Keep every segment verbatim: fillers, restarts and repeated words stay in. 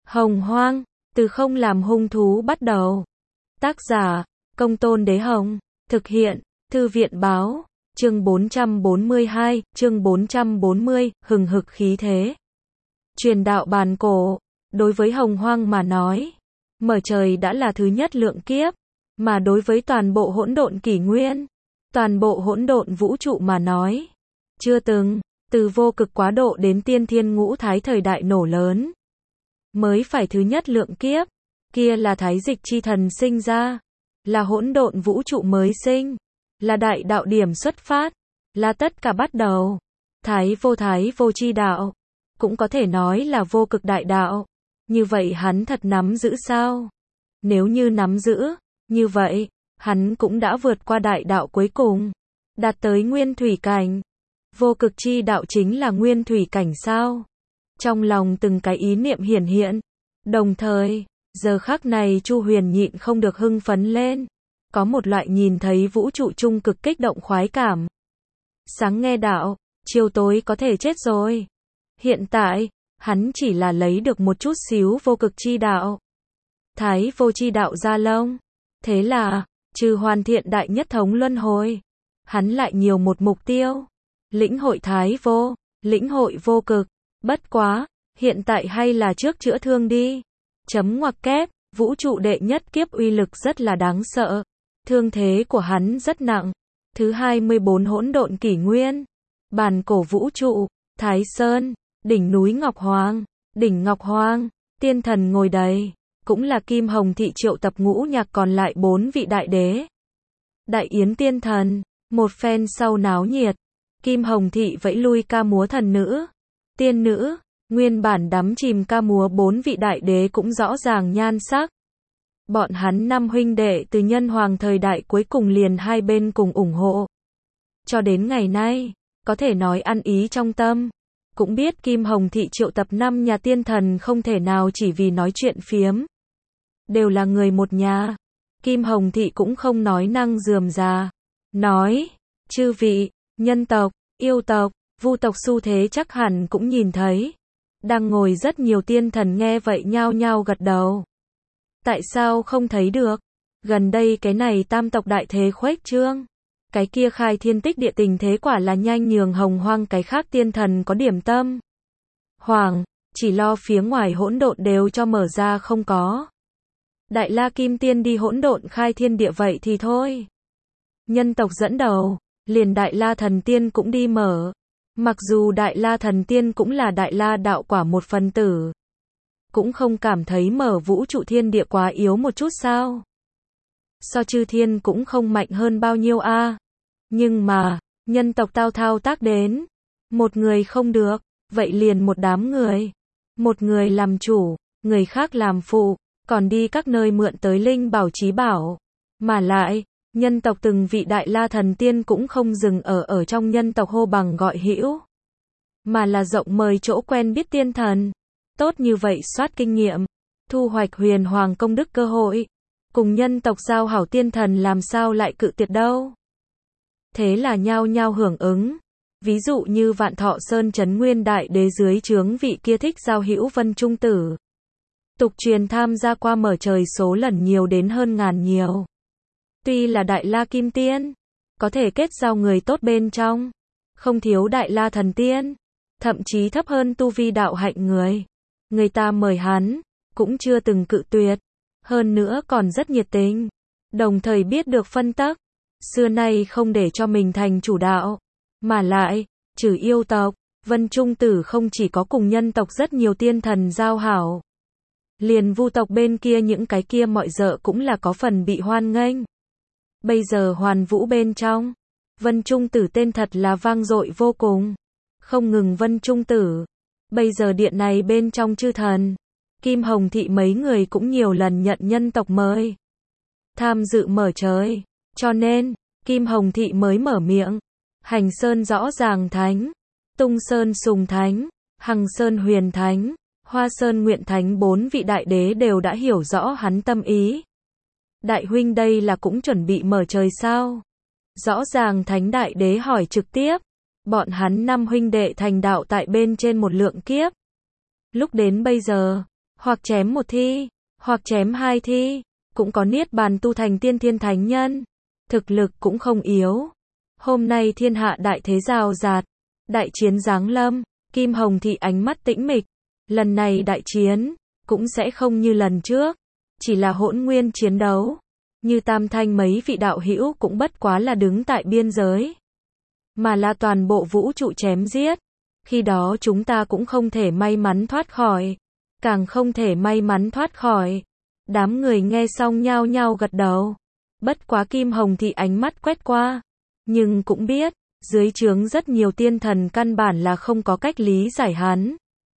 Hồng Hoang, từ không làm hung thú bắt đầu. Tác giả, Công Tôn Đế Hồng. Thực hiện, Thư viện báo. Chương bốn trăm bốn mươi hai, chương bốn trăm bốn mươi, hừng hực khí thế. Truyền đạo bàn cổ, đối với Hồng Hoang mà nói, mở trời đã là thứ nhất lượng kiếp, mà đối với toàn bộ hỗn độn kỷ nguyên, toàn bộ hỗn độn vũ trụ mà nói, chưa từng, từ vô cực quá độ đến tiên thiên ngũ thái thời đại nổ lớn, mới phải thứ nhất lượng kiếp, kia là thái dịch chi thần sinh ra, là hỗn độn vũ trụ mới sinh, là đại đạo điểm xuất phát, là tất cả bắt đầu. Thái vô thái vô chi đạo, cũng có thể nói là vô cực đại đạo. Như vậy hắn thật nắm giữ sao? Nếu như nắm giữ, như vậy, hắn cũng đã vượt qua đại đạo cuối cùng, đạt tới nguyên thủy cảnh. Vô cực chi đạo chính là nguyên thủy cảnh sao? Trong lòng từng cái ý niệm hiển hiện. Đồng thời, giờ khắc này Chu Huyền nhịn không được hưng phấn lên. Có một loại nhìn thấy vũ trụ trung cực kích động khoái cảm. Sáng nghe đạo, chiều tối có thể chết rồi. Hiện tại, hắn chỉ là lấy được một chút xíu vô cực chi đạo. Thái vô chi đạo ra lông. Thế là, trừ hoàn thiện đại nhất thống luân hồi, hắn lại nhiều một mục tiêu. Lĩnh hội thái vô, lĩnh hội vô cực. Bất quá, hiện tại hay là trước chữa thương đi. Chấm ngoặc kép, vũ trụ đệ nhất kiếp uy lực rất là đáng sợ. Thương thế của hắn rất nặng. Thứ hai mươi bốn hỗn độn kỷ nguyên. Bàn cổ vũ trụ, Thái Sơn, đỉnh núi Ngọc Hoàng, đỉnh Ngọc Hoàng, tiên thần ngồi đầy, cũng là Kim Hồng Thị triệu tập ngũ nhạc còn lại bốn vị đại đế. Đại yến tiên thần, một phen sau náo nhiệt, Kim Hồng Thị vẫy lui ca múa thần nữ, tiên nữ, nguyên bản đắm chìm ca múa bốn vị đại đế cũng rõ ràng nhan sắc. Bọn hắn năm huynh đệ từ nhân hoàng thời đại cuối cùng liền hai bên cùng ủng hộ. Cho đến ngày nay, có thể nói ăn ý trong tâm. Cũng biết Kim Hồng Thị triệu tập năm nhà tiên thần không thể nào chỉ vì nói chuyện phiếm. Đều là người một nhà. Kim Hồng Thị cũng không nói năng rườm rà. Nói, chư vị, nhân tộc, yêu tộc, vu tộc xu thế chắc hẳn cũng nhìn thấy. Đang ngồi rất nhiều tiên thần nghe vậy nhao nhao gật đầu. Tại sao không thấy được? Gần đây cái này tam tộc đại thế khuếch trương. Cái kia khai thiên tích địa tình thế quả là nhanh nhường Hồng Hoang cái khác tiên thần có điểm tâm. Hoàng, chỉ lo phía ngoài hỗn độn đều cho mở ra không có. Đại La Kim Tiên đi hỗn độn khai thiên địa vậy thì thôi. Nhân tộc dẫn đầu, liền Đại La Thần Tiên cũng đi mở. Mặc dù Đại La Thần Tiên cũng là Đại La đạo quả một phần tử. Cũng không cảm thấy mở vũ trụ thiên địa quá yếu một chút sao. So chư thiên cũng không mạnh hơn bao nhiêu a. À. Nhưng mà, nhân tộc tao thao tác đến. Một người không được, vậy liền một đám người. Một người làm chủ, người khác làm phụ, còn đi các nơi mượn tới linh bảo chí bảo. Mà lại, nhân tộc từng vị Đại La Thần Tiên cũng không dừng ở ở trong nhân tộc hô bằng gọi hữu. Mà là rộng mời chỗ quen biết tiên thần. Tốt như vậy soát kinh nghiệm, thu hoạch huyền hoàng công đức cơ hội. Cùng nhân tộc giao hảo tiên thần làm sao lại cự tuyệt đâu. Thế là nhao nhao hưởng ứng. Ví dụ như Vạn Thọ Sơn Trấn Nguyên Đại Đế dưới trướng vị kia thích giao hữu Vân Trung Tử. Tục truyền tham gia qua mở trời số lần nhiều đến hơn ngàn nhiều. Tuy là Đại La Kim Tiên, có thể kết giao người tốt bên trong. Không thiếu Đại La Thần Tiên, thậm chí thấp hơn tu vi đạo hạnh người. Người ta mời hắn, cũng chưa từng cự tuyệt. Hơn nữa còn rất nhiệt tình. Đồng thời biết được phân tắc. Xưa nay không để cho mình thành chủ đạo. Mà lại, trừ yêu tộc, Vân Trung Tử không chỉ có cùng nhân tộc rất nhiều tiên thần giao hảo. Liền vu tộc bên kia những cái kia mọi dợ cũng là có phần bị hoan nghênh. Bây giờ hoàn vũ bên trong. Vân Trung Tử tên thật là vang dội vô cùng. Không ngừng Vân Trung Tử. Bây giờ điện này bên trong chư thần. Kim Hồng Thị mấy người cũng nhiều lần nhận nhân tộc mời. Tham dự mở trời. Cho nên, Kim Hồng Thị mới mở miệng. Hành Sơn rõ ràng thánh. Tung Sơn sùng thánh. Hằng Sơn huyền thánh. Hoa Sơn nguyện thánh bốn vị đại đế đều đã hiểu rõ hắn tâm ý. Đại huynh đây là cũng chuẩn bị mở trời sao? Rõ ràng thánh đại đế hỏi trực tiếp. Bọn hắn năm huynh đệ thành đạo tại bên trên một lượng kiếp. Lúc đến bây giờ, hoặc chém một thi, hoặc chém hai thi, cũng có niết bàn tu thành tiên thiên thánh nhân. Thực lực cũng không yếu. Hôm nay thiên hạ đại thế rào rạt, đại chiến giáng lâm, Kim Hồng Thị ánh mắt tĩnh mịch. Lần này đại chiến, cũng sẽ không như lần trước, chỉ là hỗn nguyên chiến đấu. Như Tam Thanh mấy vị đạo hữu cũng bất quá là đứng tại biên giới, mà là toàn bộ vũ trụ chém giết. Khi đó chúng ta cũng không thể may mắn thoát khỏi, càng không thể may mắn thoát khỏi. Đám người nghe xong nhao nhao gật đầu. Bất quá Kim Hồng Thị ánh mắt quét qua, nhưng cũng biết, dưới trướng rất nhiều tiên thần căn bản là không có cách lý giải hắn.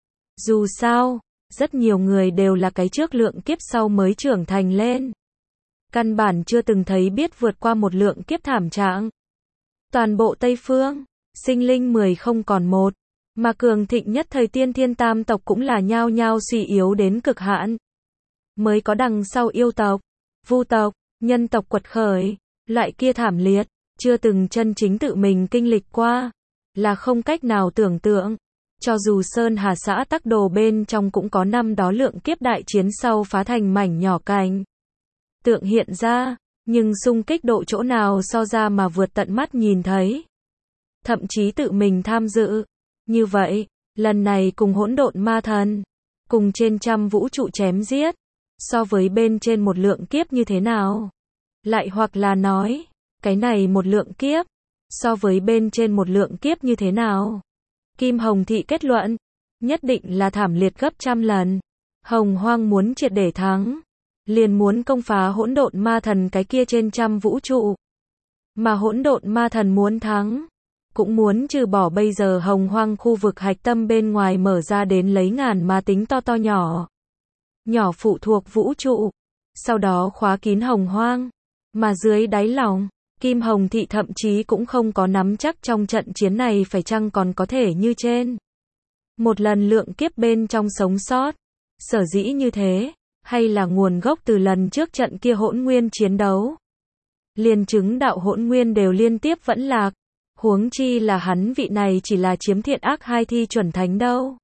Dù sao, rất nhiều người đều là cái trước lượng kiếp sau mới trưởng thành lên. Căn bản chưa từng thấy biết vượt qua một lượng kiếp thảm trạng. Toàn bộ Tây Phương, sinh linh mười không còn một, mà cường thịnh nhất thời tiên thiên tam tộc cũng là nhao nhao suy yếu đến cực hạn. Mới có đằng sau yêu tộc, vu tộc, nhân tộc quật khởi, loại kia thảm liệt, chưa từng chân chính tự mình kinh lịch qua, là không cách nào tưởng tượng. Cho dù Sơn Hà xã Tắc Đồ bên trong cũng có năm đó lượng kiếp đại chiến sau phá thành mảnh nhỏ cành tượng hiện ra, nhưng xung kích độ chỗ nào so ra mà vượt tận mắt nhìn thấy. Thậm chí tự mình tham dự. Như vậy, lần này cùng hỗn độn ma thần, cùng trên trăm vũ trụ chém giết, so với bên trên một lượng kiếp như thế nào? Lại hoặc là nói, cái này một lượng kiếp, so với bên trên một lượng kiếp như thế nào? Kim Hồng Thị kết luận, nhất định là thảm liệt gấp trăm lần. Hồng Hoang muốn triệt để thắng, liền muốn công phá hỗn độn ma thần cái kia trên trăm vũ trụ. Mà hỗn độn ma thần muốn thắng, cũng muốn trừ bỏ bây giờ Hồng Hoang khu vực hạch tâm bên ngoài mở ra đến lấy ngàn ma tính to to nhỏ. Nhỏ phụ thuộc vũ trụ, sau đó khóa kín Hồng Hoang. Mà dưới đáy lòng, Kim Hồng Thị thậm chí cũng không có nắm chắc trong trận chiến này phải chăng còn có thể như trên một lần lượng kiếp bên trong sống sót. Sở dĩ như thế, hay là nguồn gốc từ lần trước trận kia hỗn nguyên chiến đấu. Liền chứng đạo hỗn nguyên đều liên tiếp vẫn lạc, huống chi là hắn vị này chỉ là chiếm thiện ác hai thi chuẩn thánh đâu.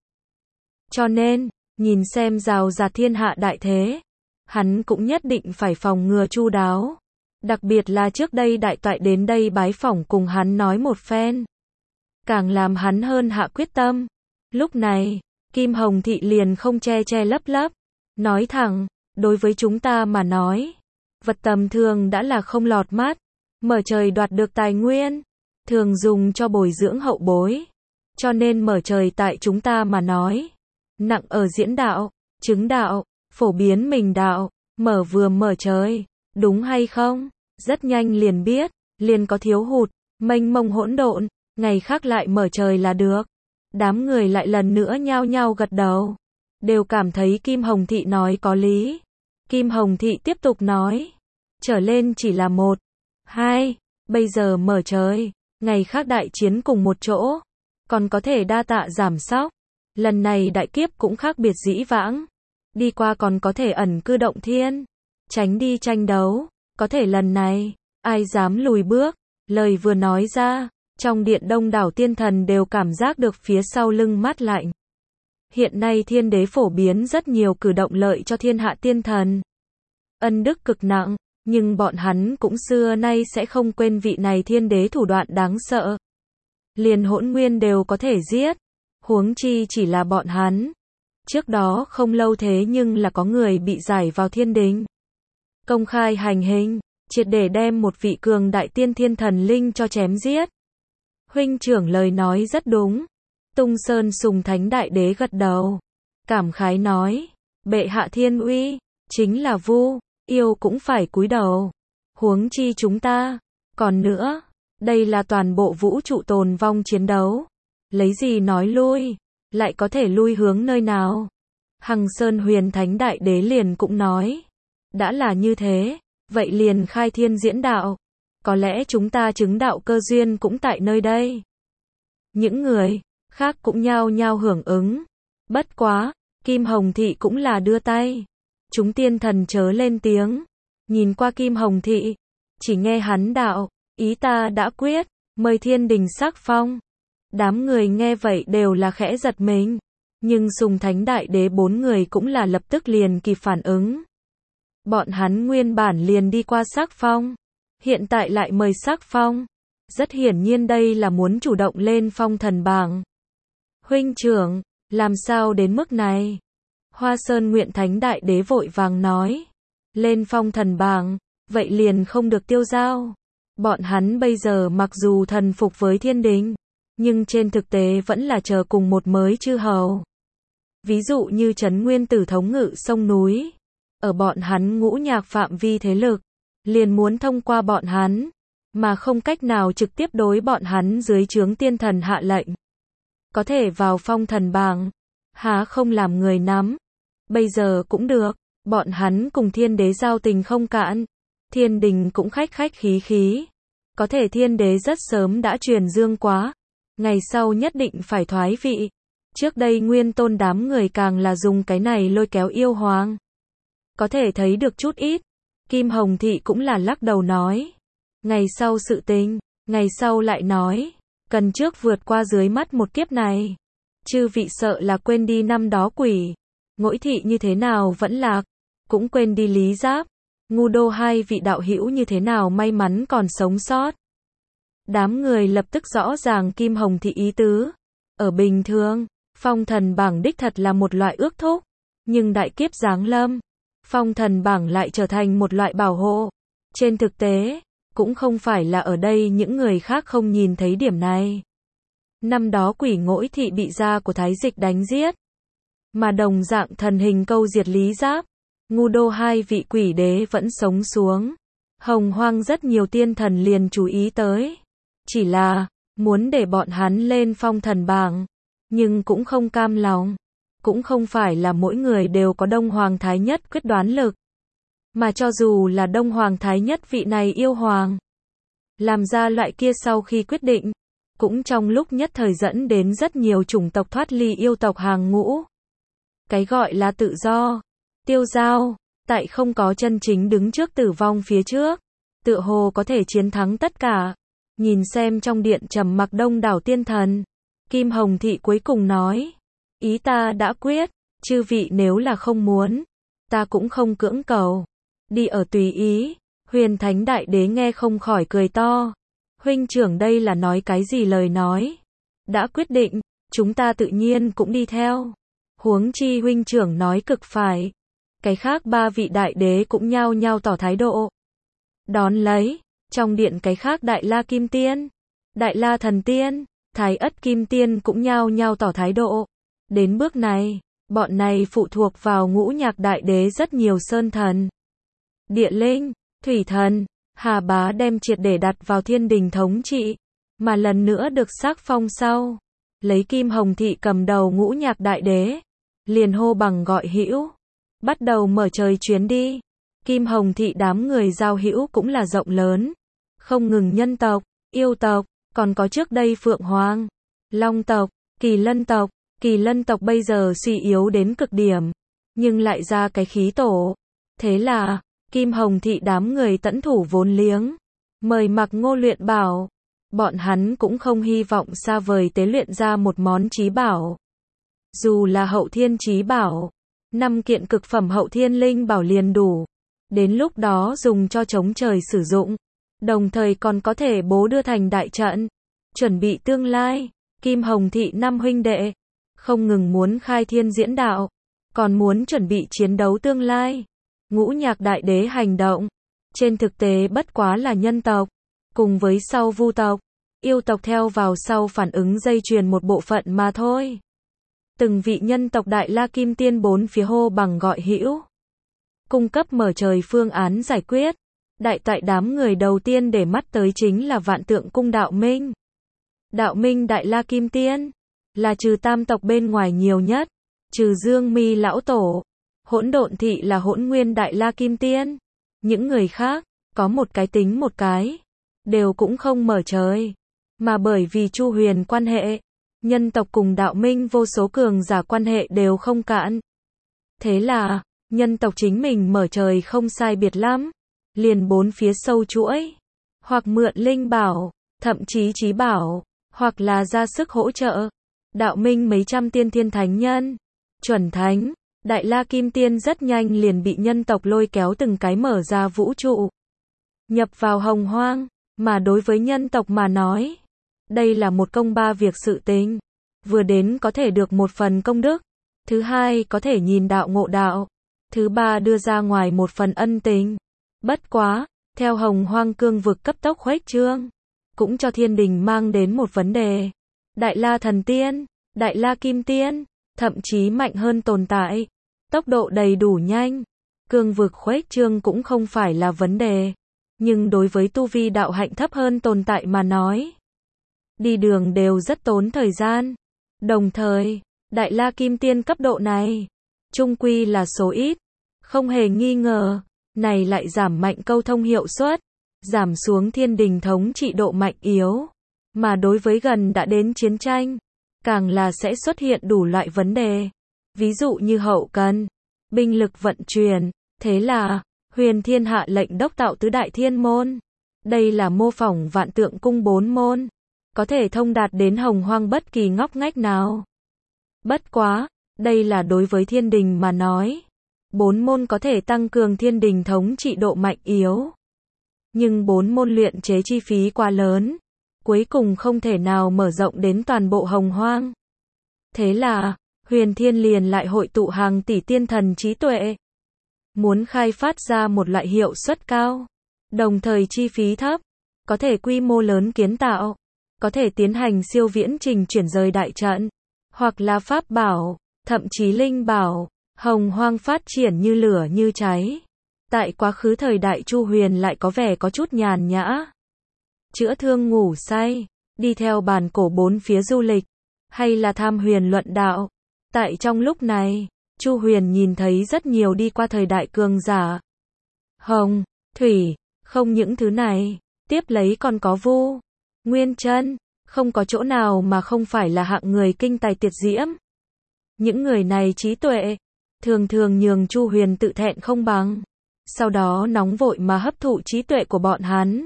Cho nên, nhìn xem rào rạt thiên hạ đại thế, hắn cũng nhất định phải phòng ngừa chu đáo. Đặc biệt là trước đây đại toại đến đây bái phỏng cùng hắn nói một phen, càng làm hắn hơn hạ quyết tâm. Lúc này, Kim Hồng Thị liền không che che lấp lấp, nói thẳng, đối với chúng ta mà nói, vật tầm thường đã là không lọt mắt, mở trời đoạt được tài nguyên, thường dùng cho bồi dưỡng hậu bối. Cho nên mở trời tại chúng ta mà nói, nặng ở diễn đạo, chứng đạo, phổ biến mình đạo, mở vừa mở trời, đúng hay không? Rất nhanh liền biết, liền có thiếu hụt, mênh mông hỗn độn, ngày khác lại mở trời là được. Đám người lại lần nữa nhao nhao gật đầu, đều cảm thấy Kim Hồng Thị nói có lý. Kim Hồng Thị tiếp tục nói, trở lên chỉ là một, hai, bây giờ mở trời, ngày khác đại chiến cùng một chỗ, còn có thể đa tạ giảm sóc. Lần này đại kiếp cũng khác biệt dĩ vãng, đi qua còn có thể ẩn cư động thiên, tránh đi tranh đấu, có thể lần này, ai dám lùi bước. Lời vừa nói ra, trong điện đông đảo tiên thần đều cảm giác được phía sau lưng mát lạnh. Hiện nay thiên đế phổ biến rất nhiều cử động lợi cho thiên hạ tiên thần. Ân đức cực nặng, nhưng bọn hắn cũng xưa nay sẽ không quên vị này thiên đế thủ đoạn đáng sợ. Liền hỗn nguyên đều có thể giết, huống chi chỉ là bọn hắn. Trước đó không lâu thế nhưng là có người bị giải vào thiên đình, công khai hành hình, triệt để đem một vị cường đại tiên thiên thần linh cho chém giết. Huynh trưởng lời nói rất đúng. Tung Sơn Sùng Thánh Đại Đế gật đầu, cảm khái nói, bệ hạ thiên uy, chính là vu, yêu cũng phải cúi đầu. Huống chi chúng ta, còn nữa, đây là toàn bộ vũ trụ tồn vong chiến đấu. Lấy gì nói lui, lại có thể lui hướng nơi nào? Hằng Sơn Huyền Thánh Đại Đế liền cũng nói, đã là như thế, vậy liền khai thiên diễn đạo. Có lẽ chúng ta chứng đạo cơ duyên cũng tại nơi đây. Những người khác cũng nhao nhao hưởng ứng. Bất quá, Kim Hồng Thị cũng là đưa tay. Chúng tiên thần chớ lên tiếng. Nhìn qua Kim Hồng Thị, chỉ nghe hắn đạo, ý ta đã quyết, mời thiên đình sắc phong. Đám người nghe vậy đều là khẽ giật mình. Nhưng Sùng Thánh Đại Đế bốn người cũng là lập tức liền kịp phản ứng. Bọn hắn nguyên bản liền đi qua Sắc Phong, hiện tại lại mời Sắc Phong. Rất hiển nhiên đây là muốn chủ động lên phong thần bảng. Huynh trưởng, làm sao đến mức này? Hoa Sơn Nguyện Thánh Đại Đế vội vàng nói. Lên phong thần bảng, vậy liền không được tiêu dao. Bọn hắn bây giờ mặc dù thần phục với thiên đình, nhưng trên thực tế vẫn là chờ cùng một mới chư hầu. Ví dụ như Trấn Nguyên Tử thống ngự sông núi, ở bọn hắn ngũ nhạc phạm vi thế lực, liền muốn thông qua bọn hắn, mà không cách nào trực tiếp đối bọn hắn dưới trướng tiên thần hạ lệnh. Có thể vào phong thần bảng, há không làm người nắm. Bây giờ cũng được, bọn hắn cùng thiên đế giao tình không cạn, thiên đình cũng khách khách khí khí. Có thể thiên đế rất sớm đã truyền dương quá, ngày sau nhất định phải thoái vị. Trước đây Nguyên Tôn đám người càng là dùng cái này lôi kéo yêu hoàng. Có thể thấy được chút ít. Kim Hồng Thị cũng là lắc đầu nói. Ngày sau sự tình, ngày sau lại nói. Cần trước vượt qua dưới mắt một kiếp này. Chư vị sợ là quên đi năm đó quỷ. Ngỗi thị như thế nào vẫn lạc. Cũng quên đi Lý Giáp. Ngu Đô hai vị đạo hữu như thế nào may mắn còn sống sót. Đám người lập tức rõ ràng Kim Hồng Thị ý tứ. Ở bình thường, phong thần bảng đích thật là một loại ước thúc. Nhưng đại kiếp giáng lâm, phong thần bảng lại trở thành một loại bảo hộ. Trên thực tế, cũng không phải là ở đây những người khác không nhìn thấy điểm này. Năm đó quỷ Ngỗi thị bị gia của Thái Dịch đánh giết. Mà đồng dạng thần hình câu diệt Lý Giáp. Ngu Đô hai vị quỷ đế vẫn sống xuống. Hồng Hoang rất nhiều tiên thần liền chú ý tới. Chỉ là, muốn để bọn hắn lên phong thần bảng. Nhưng cũng không cam lòng. Cũng không phải là mỗi người đều có Đông Hoàng Thái Nhất quyết đoán lực. Mà cho dù là Đông Hoàng Thái Nhất vị này yêu hoàng. Làm ra loại kia sau khi quyết định. Cũng trong lúc nhất thời dẫn đến rất nhiều chủng tộc thoát ly yêu tộc hàng ngũ. Cái gọi là tự do, tiêu dao, tại không có chân chính đứng trước tử vong phía trước. Tựa hồ có thể chiến thắng tất cả. Nhìn xem trong điện trầm mặc đông đảo tiên thần. Kim Hồng Thị cuối cùng nói. Ý ta đã quyết, chư vị nếu là không muốn, ta cũng không cưỡng cầu. Đi ở tùy ý. Huyền Thánh Đại Đế nghe không khỏi cười to. Huynh trưởng đây là nói cái gì lời nói. Đã quyết định, chúng ta tự nhiên cũng đi theo. Huống chi huynh trưởng nói cực phải. Cái khác ba vị đại đế cũng nhao nhao tỏ thái độ. Đón lấy, trong điện cái khác Đại La Kim Tiên, Đại La Thần Tiên, Thái Ất Kim Tiên cũng nhao nhao tỏ thái độ. Đến bước này, bọn này phụ thuộc vào ngũ nhạc đại đế rất nhiều sơn thần. Địa linh, thủy thần, Hà Bá đem triệt để đặt vào thiên đình thống trị, mà lần nữa được sắc phong sau. Lấy Kim Hồng Thị cầm đầu ngũ nhạc đại đế, liền hô bằng gọi hữu, bắt đầu mở trời chuyến đi. Kim Hồng Thị đám người giao hữu cũng là rộng lớn, không ngừng nhân tộc, yêu tộc, còn có trước đây Phượng Hoàng, Long tộc, Kỳ Lân tộc. Kỳ Lân tộc bây giờ suy yếu đến cực điểm, nhưng lại ra cái khí tổ. Thế là, Kim Hồng Thị đám người tẫn thủ vốn liếng, mời Mặc Ngô luyện bảo. Bọn hắn cũng không hy vọng xa vời tế luyện ra một món chí bảo. Dù là hậu thiên chí bảo, năm kiện cực phẩm hậu thiên linh bảo liền đủ. Đến lúc đó dùng cho chống trời sử dụng, đồng thời còn có thể bố đưa thành đại trận, chuẩn bị tương lai. Kim Hồng Thị năm huynh đệ, không ngừng muốn khai thiên diễn đạo, còn muốn chuẩn bị chiến đấu tương lai. Ngũ nhạc đại đế hành động, trên thực tế bất quá là nhân tộc, cùng với sau vu tộc, yêu tộc theo vào sau phản ứng dây chuyền một bộ phận mà thôi. Từng vị nhân tộc Đại La Kim Tiên bốn phía hô bằng gọi hữu, cung cấp mở trời phương án giải quyết. Đại tại đám người đầu tiên để mắt tới chính là Vạn Tượng Cung Đạo Minh. Đạo Minh Đại La Kim Tiên, là trừ tam tộc bên ngoài nhiều nhất, trừ Dương Mi lão tổ. Hỗn Độn Thị là Hỗn Nguyên Đại La Kim Tiên. Những người khác, có một cái tính một cái, đều cũng không mở trời. Mà bởi vì Chu Huyền quan hệ, nhân tộc cùng đạo minh vô số cường giả quan hệ đều không cạn. Thế là, nhân tộc chính mình mở trời không sai biệt lắm. Liền bốn phía sâu chuỗi, hoặc mượn linh bảo, thậm chí chí bảo, hoặc là ra sức hỗ trợ. đạo minh mấy trăm tiên thiên thánh nhân, chuẩn thánh, Đại La Kim Tiên rất nhanh liền bị nhân tộc lôi kéo từng cái mở ra vũ trụ, nhập vào hồng hoang, mà đối với nhân tộc mà nói, đây là một công ba việc sự tình, vừa đến có thể được một phần công đức, thứ hai có thể nhìn đạo ngộ đạo, thứ ba đưa ra ngoài một phần ân tình. Bất quá, theo hồng hoang cương vực cấp tốc khuếch trương, cũng cho thiên đình mang đến một vấn đề. Đại La Thần Tiên, Đại La Kim Tiên, thậm chí mạnh hơn tồn tại, tốc độ đầy đủ nhanh, cương vực khuếch trương cũng không phải là vấn đề, nhưng đối với tu vi đạo hạnh thấp hơn tồn tại mà nói, đi đường đều rất tốn thời gian. Đồng thời, Đại La Kim Tiên cấp độ này, chung quy là số ít, không hề nghi ngờ, này lại giảm mạnh câu thông hiệu suất, giảm xuống thiên đình thống trị độ mạnh yếu, mà đối với gần đã đến chiến tranh, càng là sẽ xuất hiện đủ loại vấn đề, ví dụ như hậu cần, binh lực vận chuyển, thế là, Huyền Thiên hạ lệnh đốc tạo tứ đại thiên môn, đây là mô phỏng vạn tượng cung bốn môn, có thể thông đạt đến hồng hoang bất kỳ ngóc ngách nào. Bất quá, đây là đối với thiên đình mà nói, bốn môn có thể tăng cường thiên đình thống trị độ mạnh yếu. Nhưng bốn môn luyện chế chi phí quá lớn, cuối cùng không thể nào mở rộng đến toàn bộ hồng hoang. Thế là, Huyền Thiên liền lại hội tụ hàng tỷ tiên thần trí tuệ, muốn khai phát ra một loại hiệu suất cao, đồng thời chi phí thấp, có thể quy mô lớn kiến tạo, có thể tiến hành siêu viễn trình chuyển rời đại trận, hoặc là pháp bảo, thậm chí linh bảo, hồng hoang phát triển như lửa như cháy. Tại quá khứ thời đại Chu Huyền lại có vẻ có chút nhàn nhã, chữa thương ngủ say, đi theo bàn cổ bốn phía du lịch, hay là tham huyền luận đạo. Tại trong lúc này, Chu Huyền nhìn thấy rất nhiều đi qua thời đại cường giả. Hồng, thủy, không những thứ này, tiếp lấy còn có Vu, Nguyên Chân, không có chỗ nào mà không phải là hạng người kinh tài tuyệt diễm. Những người này trí tuệ, thường thường nhường Chu Huyền tự thẹn không bằng, sau đó nóng vội mà hấp thụ trí tuệ của bọn hắn.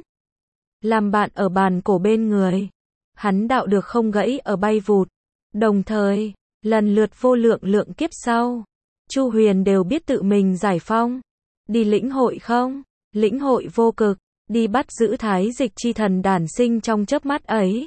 Làm bạn ở bàn cổ bên người, hắn đạo được không gãy ở bay vụt, đồng thời, lần lượt vô lượng lượng kiếp sau, Chu Huyền đều biết tự mình giải phong, đi lĩnh hội không, lĩnh hội vô cực, đi bắt giữ thái dịch chi thần đản sinh trong chớp mắt ấy.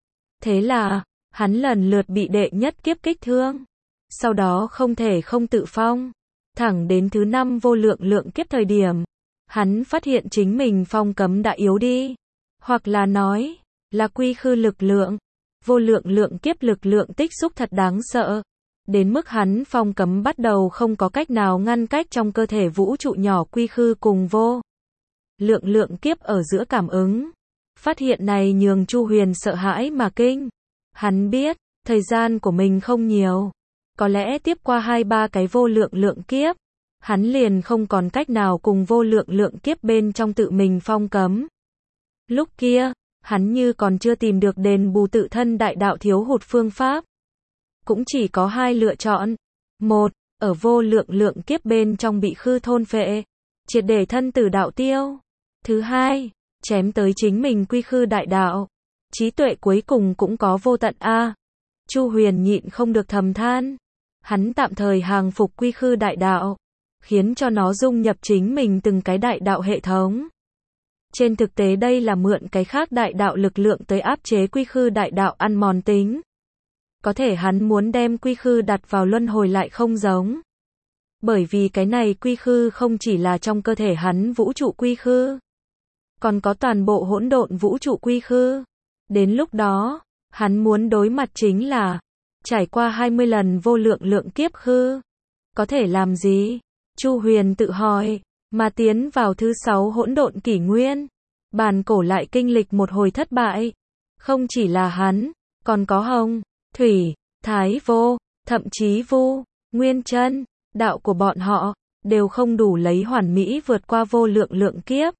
Thế là, hắn lần lượt bị đệ nhất kiếp kích thương, sau đó không thể không tự phong, thẳng đến thứ năm vô lượng lượng kiếp thời điểm, hắn phát hiện chính mình phong cấm đã yếu đi, hoặc là nói, là quy khư lực lượng, vô lượng lượng kiếp lực lượng tích xúc thật đáng sợ, đến mức hắn phong cấm bắt đầu không có cách nào ngăn cách trong cơ thể vũ trụ nhỏ quy khư cùng vô lượng lượng kiếp ở giữa cảm ứng. Phát hiện này nhường Chu Huyền sợ hãi mà kinh. Hắn biết, thời gian của mình không nhiều, có lẽ tiếp qua hai ba cái vô lượng lượng kiếp, hắn liền không còn cách nào cùng vô lượng lượng kiếp bên trong tự mình phong cấm. Lúc kia, hắn như còn chưa tìm được đền bù tự thân đại đạo thiếu hụt phương pháp. Cũng chỉ có hai lựa chọn. Một, ở vô lượng lượng kiếp bên trong bị khư thôn phệ, triệt để thân tử đạo tiêu. Thứ hai, chém tới chính mình quy khư đại đạo. Trí tuệ cuối cùng cũng có vô tận a. Chu Huyền nhịn không được thầm than. Hắn tạm thời hàng phục quy khư đại đạo, khiến cho nó dung nhập chính mình từng cái đại đạo hệ thống. Trên thực tế đây là mượn cái khác đại đạo lực lượng tới áp chế quy khư đại đạo ăn mòn tính. Có thể hắn muốn đem quy khư đặt vào luân hồi lại không giống. Bởi vì cái này quy khư không chỉ là trong cơ thể hắn vũ trụ quy khư, còn có toàn bộ hỗn độn vũ trụ quy khư. Đến lúc đó, hắn muốn đối mặt chính là trải qua hai mươi lần vô lượng lượng kiếp khư. Có thể làm gì? Chu Huyền tự hỏi, mà tiến vào thứ sáu hỗn độn kỷ nguyên. Bàn cổ lại kinh lịch một hồi thất bại. Không chỉ là hắn, còn có Hồng, Thủy, Thái Vô, thậm chí Vu, Nguyên Chân, đạo của bọn họ, đều không đủ lấy hoàn mỹ vượt qua vô lượng lượng kiếp.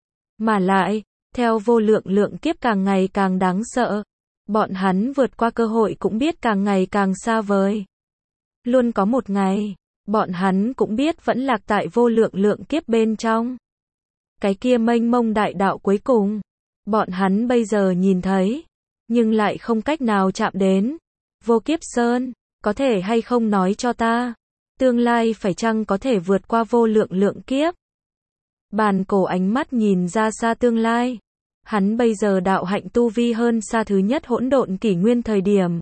Mà lại, theo vô lượng lượng kiếp càng ngày càng đáng sợ, bọn hắn vượt qua cơ hội cũng biết càng ngày càng xa vời. Luôn có một ngày, bọn hắn cũng biết vẫn lạc tại vô lượng lượng kiếp bên trong. Cái kia mênh mông đại đạo cuối cùng, bọn hắn bây giờ nhìn thấy, nhưng lại không cách nào chạm đến. Vô Kiếp Sơn, có thể hay không nói cho ta, tương lai phải chăng có thể vượt qua vô lượng lượng kiếp? Bàn cổ ánh mắt nhìn ra xa tương lai. Hắn bây giờ đạo hạnh tu vi hơn xa thứ nhất hỗn độn kỷ nguyên thời điểm.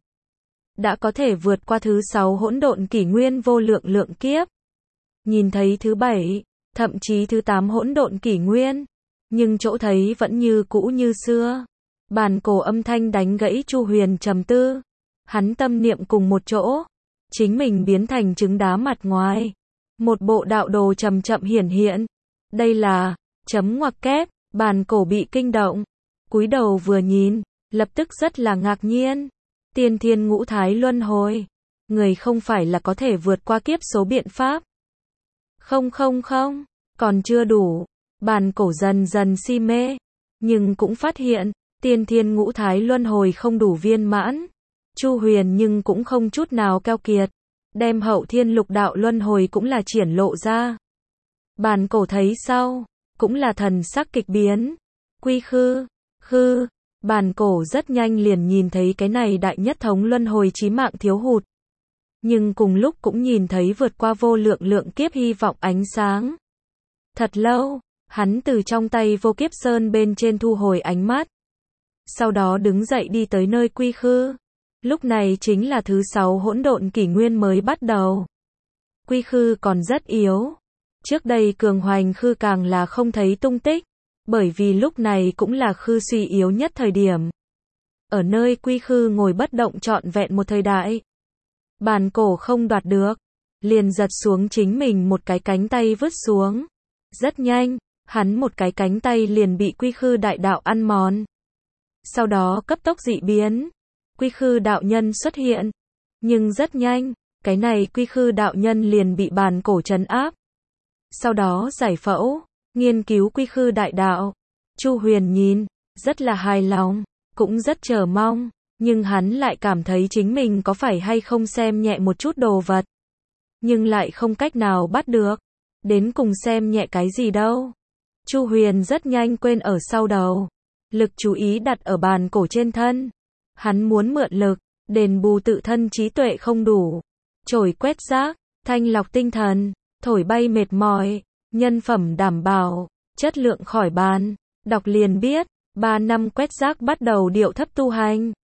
Đã có thể vượt qua thứ sáu hỗn độn kỷ nguyên vô lượng lượng kiếp. Nhìn thấy thứ bảy, thậm chí thứ tám hỗn độn kỷ nguyên. Nhưng chỗ thấy vẫn như cũ như xưa. Bàn cổ âm thanh đánh gãy Chu Huyền trầm tư. Hắn tâm niệm cùng một chỗ. Chính mình biến thành trứng đá mặt ngoài. Một bộ đạo đồ chậm chậm hiển hiện. Đây là, chấm ngoặc kép, bàn cổ bị kinh động. Cúi đầu vừa nhìn, lập tức rất là ngạc nhiên. Tiên thiên ngũ thái luân hồi. Người không phải là có thể vượt qua kiếp số biện pháp. Không không không, còn chưa đủ. Bàn cổ dần dần si mê. Nhưng cũng phát hiện, tiên thiên ngũ thái luân hồi không đủ viên mãn. Chu Huyền nhưng cũng không chút nào keo kiệt. Đem hậu thiên lục đạo luân hồi cũng là triển lộ ra. Bàn cổ thấy sau, cũng là thần sắc kịch biến. Quy khư, khư, bàn cổ rất nhanh liền nhìn thấy cái này đại nhất thống luân hồi chí mạng thiếu hụt. Nhưng cùng lúc cũng nhìn thấy vượt qua vô lượng lượng kiếp hy vọng ánh sáng. Thật lâu, hắn từ trong tay Vô Kiếp Sơn bên trên thu hồi ánh mắt. Sau đó đứng dậy đi tới nơi quy khư. Lúc này chính là thứ sáu hỗn độn kỷ nguyên mới bắt đầu. Quy khư còn rất yếu. Trước đây cường hoành khư càng là không thấy tung tích. Bởi vì lúc này cũng là khư suy yếu nhất thời điểm. Ở nơi quy khư ngồi bất động trọn vẹn một thời đại. Bàn cổ không đoạt được. Liền giật xuống chính mình một cái cánh tay vứt xuống. Rất nhanh, hắn một cái cánh tay liền bị quy khư đại đạo ăn mòn. Sau đó cấp tốc dị biến. Quy khư đạo nhân xuất hiện. Nhưng rất nhanh, cái này quy khư đạo nhân liền bị bàn cổ trấn áp. Sau đó giải phẫu, nghiên cứu quy khư đại đạo. Chu Huyền nhìn, rất là hài lòng, cũng rất chờ mong. Nhưng hắn lại cảm thấy chính mình có phải hay không xem nhẹ một chút đồ vật. Nhưng lại không cách nào bắt được. Đến cùng xem nhẹ cái gì đâu. Chu Huyền rất nhanh quên ở sau đầu. Lực chú ý đặt ở bàn cổ trên thân. Hắn muốn mượn lực, đền bù tự thân trí tuệ không đủ. Trổi quét rác, thanh lọc tinh thần, thổi bay mệt mỏi, nhân phẩm đảm bảo, chất lượng khỏi bàn. Đọc liền biết, ba năm quét rác bắt đầu điệu thấp tu hành.